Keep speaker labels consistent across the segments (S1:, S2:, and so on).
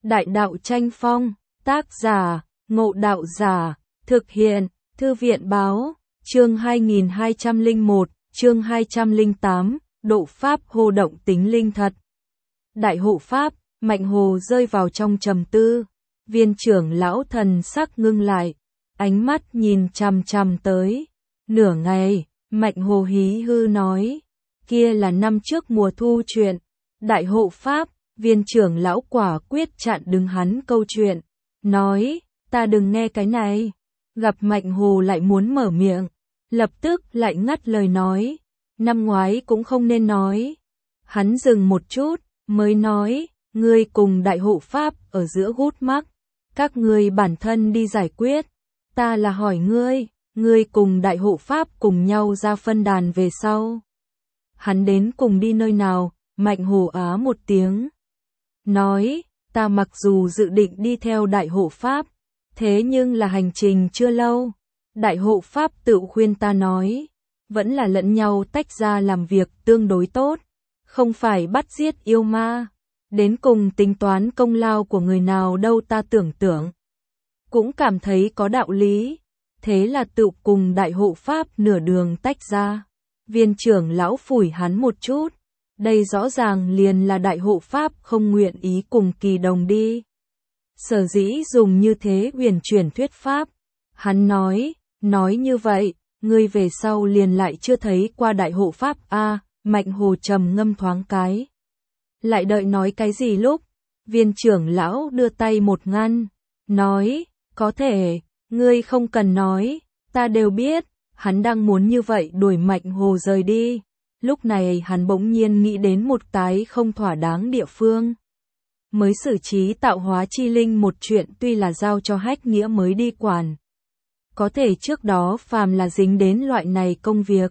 S1: Đại đạo tranh phong, tác giả, Ngộ Đạo Giả, thực hiện, Thư viện báo, chương 2201, chương 208, độ pháp hô động tính linh thật. Đại hộ pháp, Mạnh Hồ rơi vào trong trầm tư, Viên trưởng lão thần sắc ngưng lại, ánh mắt nhìn chằm chằm tới. Nửa ngày, Mạnh Hồ hí hư nói, kia là năm trước mùa thu chuyện. Đại hộ pháp, Viên trưởng lão quả quyết chặn đứng hắn câu chuyện, nói, ta đừng nghe cái này. Gặp Mạnh Hồ lại muốn mở miệng, lập tức lại ngắt lời nói, năm ngoái cũng không nên nói. Hắn dừng một chút, mới nói, ngươi cùng đại hộ pháp ở giữa gút mắc, các ngươi bản thân đi giải quyết. Ta là hỏi ngươi cùng đại hộ pháp cùng nhau ra phân đàn về sau. Hắn đến cùng đi nơi nào? Mạnh Hồ á một tiếng, nói, ta mặc dù dự định đi theo đại hộ pháp, thế nhưng là hành trình chưa lâu. Đại hộ pháp tự khuyên ta nói, vẫn là lẫn nhau tách ra làm việc tương đối tốt, không phải bắt giết yêu ma. Đến cùng tính toán công lao của người nào đâu, ta tưởng cũng cảm thấy có đạo lý, thế là tự cùng đại hộ pháp nửa đường tách ra. Viên trưởng lão phủi hắn một chút, đây rõ ràng liền là đại hộ pháp không nguyện ý cùng kỳ đồng đi. Sở dĩ dùng như thế huyền chuyển thuyết pháp, hắn nói như vậy, ngươi về sau liền lại chưa thấy qua đại hộ pháp a. Mạnh Hồ trầm ngâm thoáng cái, lại đợi nói cái gì lúc, viên trưởng lão đưa tay một ngăn, nói, có thể, ngươi không cần nói, ta đều biết. Hắn đang muốn như vậy đuổi Mạnh Hồ rời đi, lúc này hắn bỗng nhiên nghĩ đến một cái không thỏa đáng địa phương. Mới xử trí tạo hóa chi linh một chuyện tuy là giao cho Hách Nghĩa mới đi quản, có thể trước đó phàm là dính đến loại này công việc,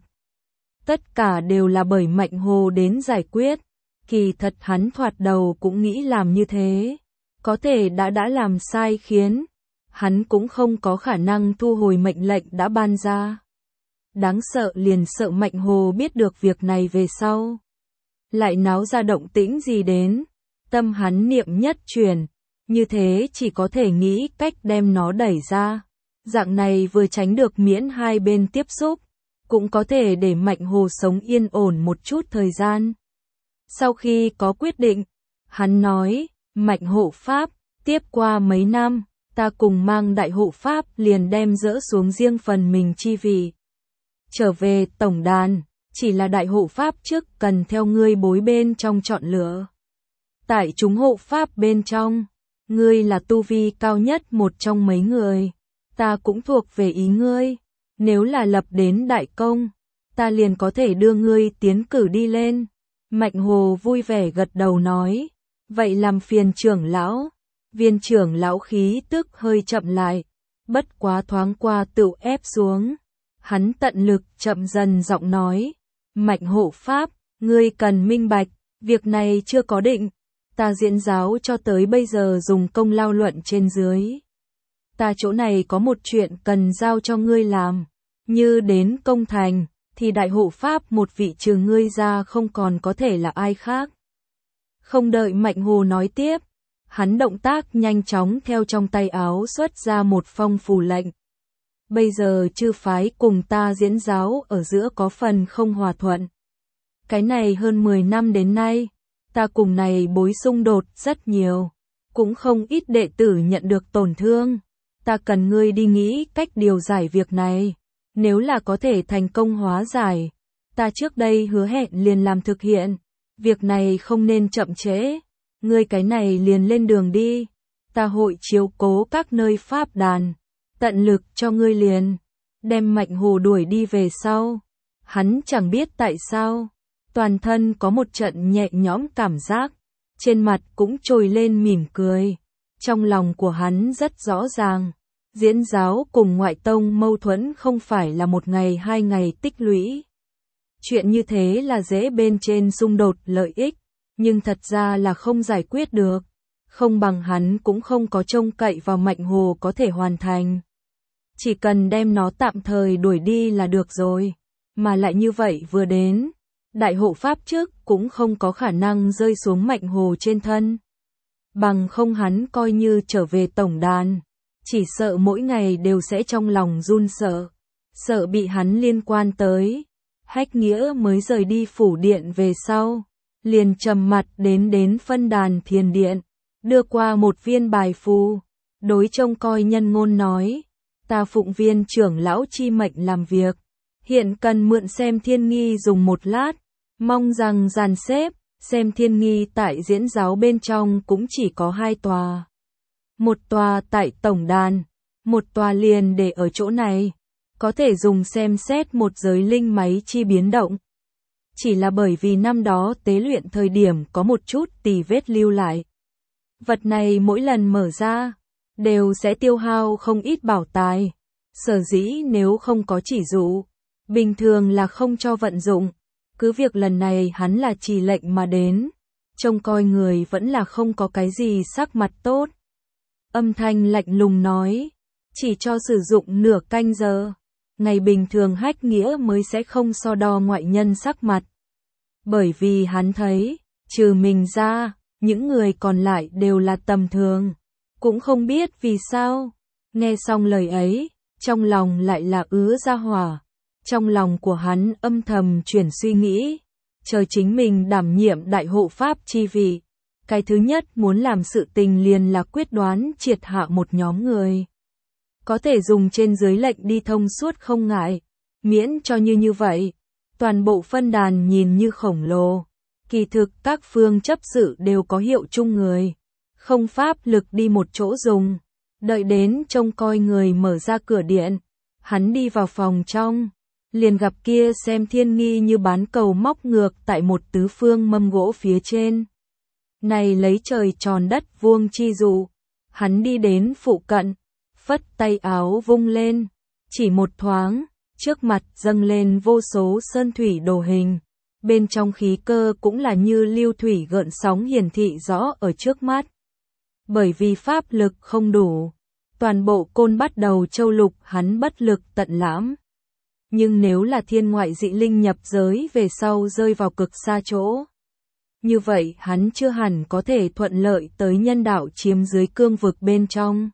S1: tất cả đều là bởi Mạnh Hồ đến giải quyết. Kỳ thật hắn thoạt đầu cũng nghĩ làm như thế, có thể đã làm sai khiến, hắn cũng không có khả năng thu hồi mệnh lệnh đã ban ra. Đáng sợ liền sợ Mạnh Hồ biết được việc này về sau, lại náo ra động tĩnh gì đến, tâm hắn niệm nhất chuyển, như thế chỉ có thể nghĩ cách đem nó đẩy ra. Dạng này vừa tránh được miễn hai bên tiếp xúc, cũng có thể để Mạnh Hồ sống yên ổn một chút thời gian. Sau khi có quyết định, hắn nói, Mạnh hộ pháp, tiếp qua mấy năm, ta cùng mang đại hộ pháp liền đem dỡ xuống riêng phần mình chi vị. Trở về tổng đàn, chỉ là đại hộ pháp trước cần theo ngươi bối bên trong chọn lựa. Tại chúng hộ pháp bên trong, ngươi là tu vi cao nhất một trong mấy người, ta cũng thuộc về ý ngươi. Nếu là lập đến đại công, ta liền có thể đưa ngươi tiến cử đi lên. Mạnh Hồ vui vẻ gật đầu nói, vậy làm phiền trưởng lão. Viên trưởng lão khí tức hơi chậm lại, bất quá thoáng qua tự ép xuống. Hắn tận lực chậm dần giọng nói, Mạnh hộ pháp, ngươi cần minh bạch, việc này chưa có định, ta diễn giáo cho tới bây giờ dùng công lao luận trên dưới. Ta chỗ này có một chuyện cần giao cho ngươi làm, như đến công thành, thì đại hộ pháp một vị trừ ngươi ra không còn có thể là ai khác. Không đợi Mạnh Hồ nói tiếp, hắn động tác nhanh chóng theo trong tay áo xuất ra một phong phù lệnh. Bây giờ chư phái cùng ta diễn giáo ở giữa có phần không hòa thuận. Cái này hơn 10 năm đến nay, ta cùng này bối xung đột rất nhiều, cũng không ít đệ tử nhận được tổn thương. Ta cần ngươi đi nghĩ cách điều giải việc này, nếu là có thể thành công hóa giải, ta trước đây hứa hẹn liền làm thực hiện, việc này không nên chậm trễ, ngươi cái này liền lên đường đi, ta hội chiếu cố các nơi pháp đàn, tận lực cho ngươi liền. Đem Mạnh Hồ đuổi đi về sau, hắn chẳng biết tại sao, toàn thân có một trận nhẹ nhõm cảm giác, trên mặt cũng trồi lên mỉm cười. Trong lòng của hắn rất rõ ràng, diễn giáo cùng ngoại tông mâu thuẫn không phải là một ngày hai ngày tích lũy. Chuyện như thế là dễ bên trên xung đột lợi ích, nhưng thật ra là không giải quyết được, không bằng hắn cũng không có trông cậy vào Mạnh Hồ có thể hoàn thành. Chỉ cần đem nó tạm thời đuổi đi là được rồi, mà lại như vậy vừa đến, đại hộ pháp trước cũng không có khả năng rơi xuống Mạnh Hồ trên thân. bằng không hắn coi như trở về tổng đàn, chỉ sợ mỗi ngày đều sẽ trong lòng run sợ, sợ bị hắn liên quan tới. Hách Nghĩa mới rời đi phủ điện về sau, liền trầm mặt đến phân đàn thiền điện, đưa qua một viên bài phù, đối trông coi nhân ngôn nói, ta phụng viên trưởng lão chi mệnh làm việc, hiện cần mượn xem thiên nghi dùng một lát, mong rằng dàn xếp, xem thiên nghi tại diễn giáo bên trong cũng chỉ có 2 tòa. Một tòa tại tổng đàn, một tòa liền để ở chỗ này, có thể dùng xem xét một giới linh máy chi biến động. Chỉ là bởi vì năm đó tế luyện thời điểm có một chút tì vết lưu lại. Vật này mỗi lần mở ra, đều sẽ tiêu hao không ít bảo tài. Sở dĩ nếu không có chỉ dụ, bình thường là không cho vận dụng. Cứ việc lần này hắn là chỉ lệnh mà đến, trông coi người vẫn là không có cái gì sắc mặt tốt. Âm thanh lạnh lùng nói, chỉ cho sử dụng nửa canh giờ. Ngày bình thường Hách Nghĩa mới sẽ không so đo ngoại nhân sắc mặt. Bởi vì hắn thấy, trừ mình ra, những người còn lại đều là tầm thường. Cũng không biết vì sao, nghe xong lời ấy, trong lòng lại là ứa ra hỏa. Trong lòng của hắn âm thầm chuyển suy nghĩ, chờ chính mình đảm nhiệm đại hộ pháp chi vị. Cái thứ nhất muốn làm sự tình liền là quyết đoán triệt hạ một nhóm người. Có thể dùng trên dưới lệnh đi thông suốt không ngại, miễn cho như vậy. Toàn bộ phân đàn nhìn như khổng lồ, kỳ thực các phương chấp sự đều có hiệu chung người, không pháp lực đi một chỗ dùng. Đợi đến trông coi người mở ra cửa điện, hắn đi vào phòng trong, liền gặp kia xem thiên nghi như bán cầu móc ngược tại một tứ phương mâm gỗ phía trên. Này lấy trời tròn đất vuông chi dụ, hắn đi đến phụ cận, phất tay áo vung lên, chỉ một thoáng, trước mặt dâng lên vô số sơn thủy đồ hình, bên trong khí cơ cũng là như lưu thủy gợn sóng hiển thị rõ ở trước mắt. Bởi vì pháp lực không đủ, toàn bộ côn bắt đầu châu lục hắn bất lực tận lãm. Nhưng nếu là thiên ngoại dị linh nhập giới về sau rơi vào cực xa chỗ, như vậy hắn chưa hẳn có thể thuận lợi tới nhân đạo chiếm dưới cương vực bên trong.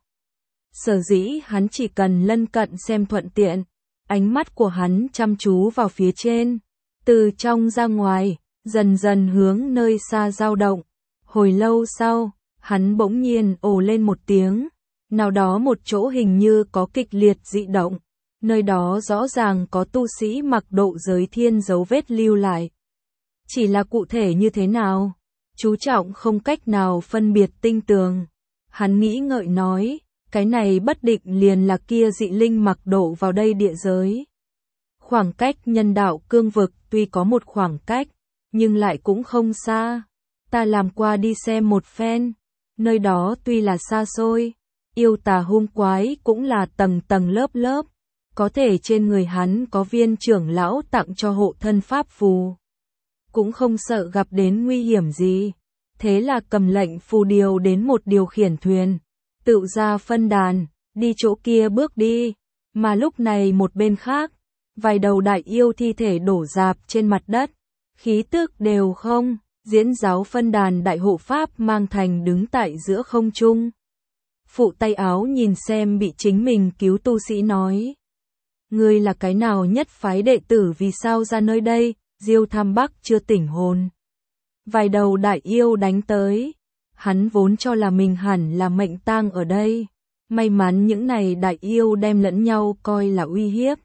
S1: Sở dĩ hắn chỉ cần lân cận xem thuận tiện, ánh mắt của hắn chăm chú vào phía trên, từ trong ra ngoài, dần dần hướng nơi xa dao động. Hồi lâu sau, hắn bỗng nhiên ồ lên một tiếng, nào đó một chỗ hình như có kịch liệt dị động, nơi đó rõ ràng có tu sĩ mặc độ giới thiên dấu vết lưu lại. Chỉ là cụ thể như thế nào, chú trọng không cách nào phân biệt tinh tường. Hắn nghĩ ngợi nói, cái này bất định liền là kia dị linh mặc độ vào đây địa giới. Khoảng cách nhân đạo cương vực tuy có một khoảng cách, nhưng lại cũng không xa. Ta làm qua đi xem một phen, nơi đó tuy là xa xôi, yêu tà hung quái cũng là tầng tầng lớp lớp, có thể trên người hắn có viên trưởng lão tặng cho hộ thân pháp phù. Cũng không sợ gặp đến nguy hiểm gì, thế là cầm lệnh phù điều đến một điều khiển thuyền, tự ra phân đàn, đi chỗ kia bước đi, mà lúc này một bên khác, vài đầu đại yêu thi thể đổ rạp trên mặt đất, khí tức đều không, diễn giáo phân đàn đại hộ pháp mang thành đứng tại giữa không trung. Phụ tay áo nhìn xem bị chính mình cứu tu sĩ nói. Ngươi là cái nào nhất phái đệ tử vì sao ra nơi đây, Diêu Tham Bắc chưa tỉnh hồn. Vài đầu đại yêu đánh tới, hắn vốn cho là mình hẳn là mệnh tang ở đây. May mắn những này đại yêu đem lẫn nhau coi là uy hiếp.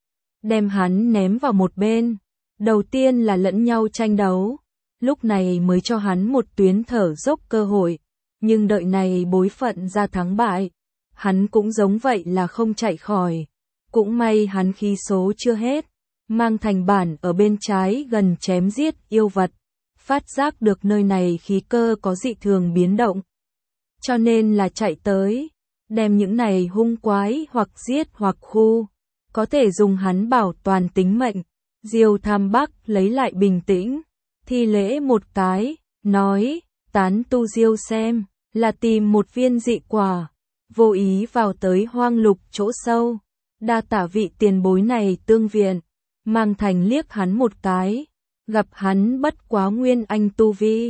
S1: Đem hắn ném vào một bên, đầu tiên là lẫn nhau tranh đấu, lúc này mới cho hắn một tuyến thở dốc cơ hội. Nhưng đợi này bối phận ra thắng bại, hắn cũng giống vậy là không chạy khỏi. Cũng may hắn khí số chưa hết, mang thành bản ở bên trái gần chém giết yêu vật, phát giác được nơi này khí cơ có dị thường biến động. Cho nên là chạy tới, đem những này hung quái hoặc giết hoặc khu, có thể dùng hắn bảo toàn tính mệnh. Diêu Tham Bắc lấy lại bình tĩnh, thi lễ một cái, nói, tán tu Diêu xem, là tìm một viên dị quả, vô ý vào tới hoang lục chỗ sâu. Đa tả vị tiền bối này tương viện, mang thành liếc hắn một cái, gặp hắn bất quá nguyên anh tu vi,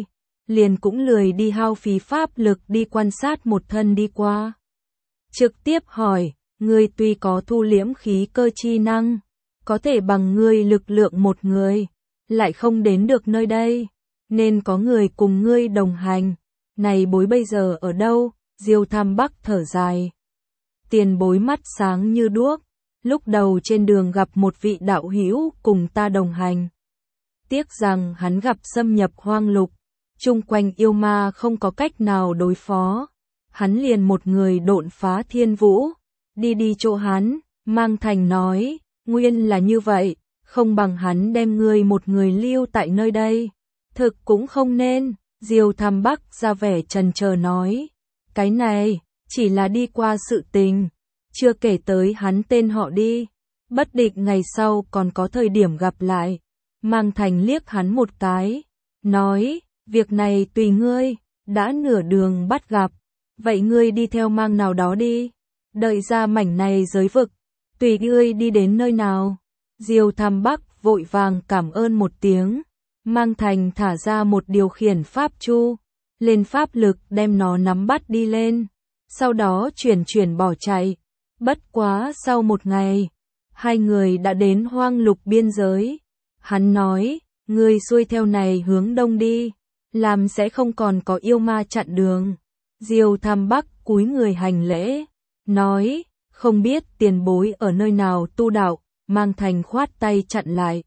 S1: liền cũng lười đi hao phí pháp lực đi quan sát một thân đi qua. Trực tiếp hỏi, ngươi tuy có thu liễm khí cơ chi năng, có thể bằng ngươi lực lượng một người, lại không đến được nơi đây, nên có người cùng ngươi đồng hành. Này bối bây giờ ở đâu? Diêu Tham Bắc thở dài. Tiền bối mắt sáng như đuốc, lúc đầu trên đường gặp một vị đạo hữu cùng ta đồng hành. Tiếc rằng hắn gặp xâm nhập hoang lục, chung quanh yêu ma không có cách nào đối phó. Hắn liền một người độn phá thiên vũ, đi chỗ hắn. Mang Thành nói, nguyên là như vậy, không bằng hắn đem ngươi một người lưu tại nơi đây. Thực cũng không nên. Diêu Tham Bắc ra vẻ chần chờ nói, cái này chỉ là đi qua sự tình, chưa kể tới hắn tên họ đi, bất định ngày sau còn có thời điểm gặp lại. Mang Thành liếc hắn một cái, nói, việc này tùy ngươi, đã nửa đường bắt gặp, vậy ngươi đi theo Mang nào đó đi, đợi ra mảnh này giới vực, tùy ngươi đi đến nơi nào. Diêu Tham Bắc vội vàng cảm ơn một tiếng. Mang Thành thả ra một điều khiển pháp chu, lên pháp lực đem nó nắm bắt đi lên, sau đó chuyển bỏ chạy. Bất quá sau một ngày, hai người đã đến hoang lục biên giới. Hắn nói, ngươi xuôi theo này hướng đông đi, làm sẽ không còn có yêu ma chặn đường. Diêu Tham Bắc cúi người hành lễ, nói, không biết tiền bối ở nơi nào tu đạo. Mang Thành khoát tay chặn lại,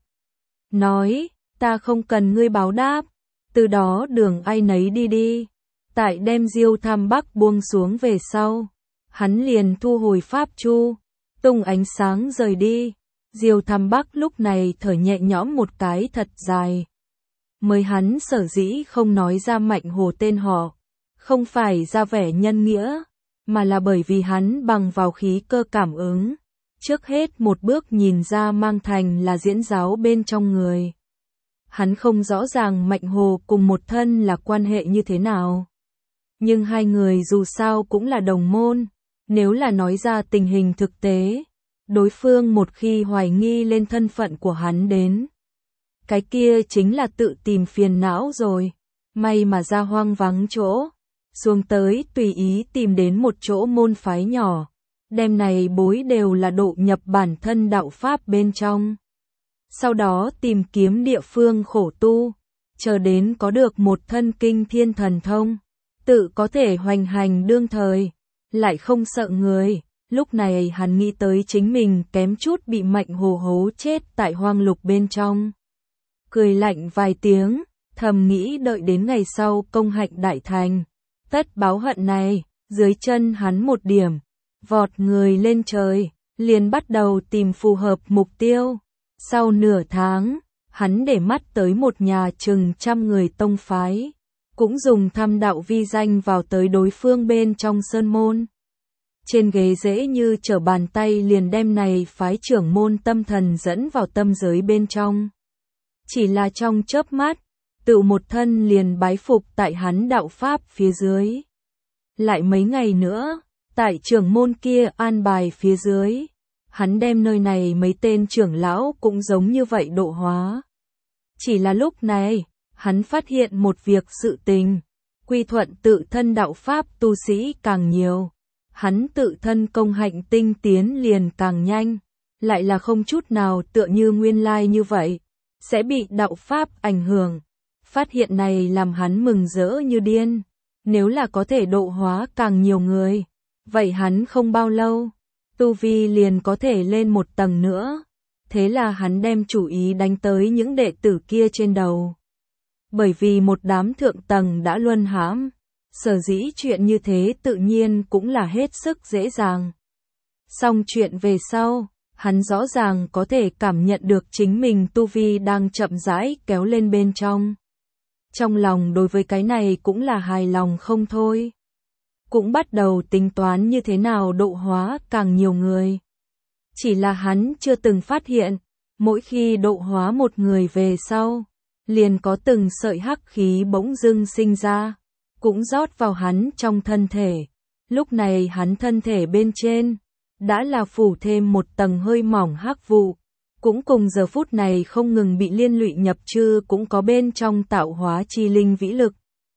S1: nói, ta không cần ngươi báo đáp, từ đó đường ai nấy đi đi. Tại đem Diêu Tham Bắc buông xuống về sau, hắn liền thu hồi pháp chu, tung ánh sáng rời đi. Diêu Tham Bắc lúc này thở nhẹ nhõm một cái thật dài. Mới hắn sở dĩ không nói ra Mạnh Hồ tên họ, không phải ra vẻ nhân nghĩa, mà là bởi vì hắn bằng vào khí cơ cảm ứng, trước hết một bước nhìn ra Mang Thành là diễn giáo bên trong người. Hắn không rõ ràng Mạnh Hồ cùng một thân là quan hệ như thế nào. Nhưng hai người dù sao cũng là đồng môn, nếu là nói ra tình hình thực tế, đối phương một khi hoài nghi lên thân phận của hắn đến, cái kia chính là tự tìm phiền não rồi. May mà ra hoang vắng chỗ, xuống tới tùy ý tìm đến một chỗ môn phái nhỏ, đem này bối đều là độ nhập bản thân đạo pháp bên trong. Sau đó tìm kiếm địa phương khổ tu, chờ đến có được một thân kinh thiên thần thông, tự có thể hoành hành đương thời, lại không sợ người. Lúc này hắn nghĩ tới chính mình kém chút bị Mạnh Hồ hố chết tại hoang lục bên trong. Cười lạnh vài tiếng, thầm nghĩ đợi đến ngày sau công hạnh đại thành, tất báo hận này. Dưới chân hắn một điểm, vọt người lên trời, liền bắt đầu tìm phù hợp mục tiêu. Sau nửa tháng, hắn để mắt tới một nhà chừng 100 người tông phái, cũng dùng thăm đạo vi danh vào tới đối phương bên trong sơn môn. Trên ghế dễ như trở bàn tay liền đem này phái trưởng môn tâm thần dẫn vào tâm giới bên trong. Chỉ là trong chớp mắt, tự một thân liền bái phục tại hắn đạo pháp phía dưới. Lại mấy ngày nữa, tại trưởng môn kia an bài phía dưới, hắn đem nơi này mấy tên trưởng lão cũng giống như vậy độ hóa. Chỉ là lúc này, hắn phát hiện một việc sự tình, quy thuận tự thân đạo pháp tu sĩ càng nhiều, hắn tự thân công hạnh tinh tiến liền càng nhanh, lại là không chút nào tựa như nguyên lai như vậy, sẽ bị đạo pháp ảnh hưởng. Phát hiện này làm hắn mừng rỡ như điên, nếu là có thể độ hóa càng nhiều người, vậy hắn không bao lâu, tu vi liền có thể lên một tầng nữa. Thế là hắn đem chủ ý đánh tới những đệ tử kia trên đầu. Bởi vì một đám thượng tầng đã luân hãm, sở dĩ chuyện như thế tự nhiên cũng là hết sức dễ dàng. Xong chuyện về sau, hắn rõ ràng có thể cảm nhận được chính mình tu vi đang chậm rãi kéo lên bên trong. Trong lòng đối với cái này cũng là hài lòng không thôi. Cũng bắt đầu tính toán như thế nào độ hóa càng nhiều người. Chỉ là hắn chưa từng phát hiện, mỗi khi độ hóa một người về sau, liền có từng sợi hắc khí bỗng dưng sinh ra, cũng rót vào hắn trong thân thể. Lúc này hắn thân thể bên trên, đã là phủ thêm một tầng hơi mỏng hắc vụ, cũng cùng giờ phút này không ngừng bị liên lụy nhập chư cũng có bên trong tạo hóa chi linh vĩ lực.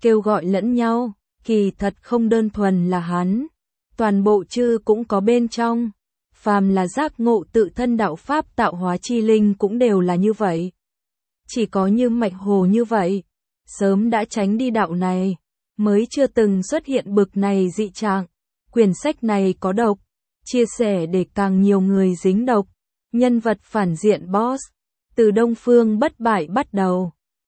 S1: kêu gọi lẫn nhau, kỳ thật không đơn thuần là hắn. Toàn bộ chư cũng có bên trong. Phàm là giác ngộ tự thân đạo pháp tạo hóa chi linh cũng đều là như vậy. Chỉ có như Mạch Hồ như vậy, sớm đã tránh đi đạo này, mới chưa từng xuất hiện bực này dị trạng. Quyển sách này có độc, chia sẻ để càng nhiều người dính độc. Nhân vật phản diện boss, từ Đông Phương bất bại bắt đầu.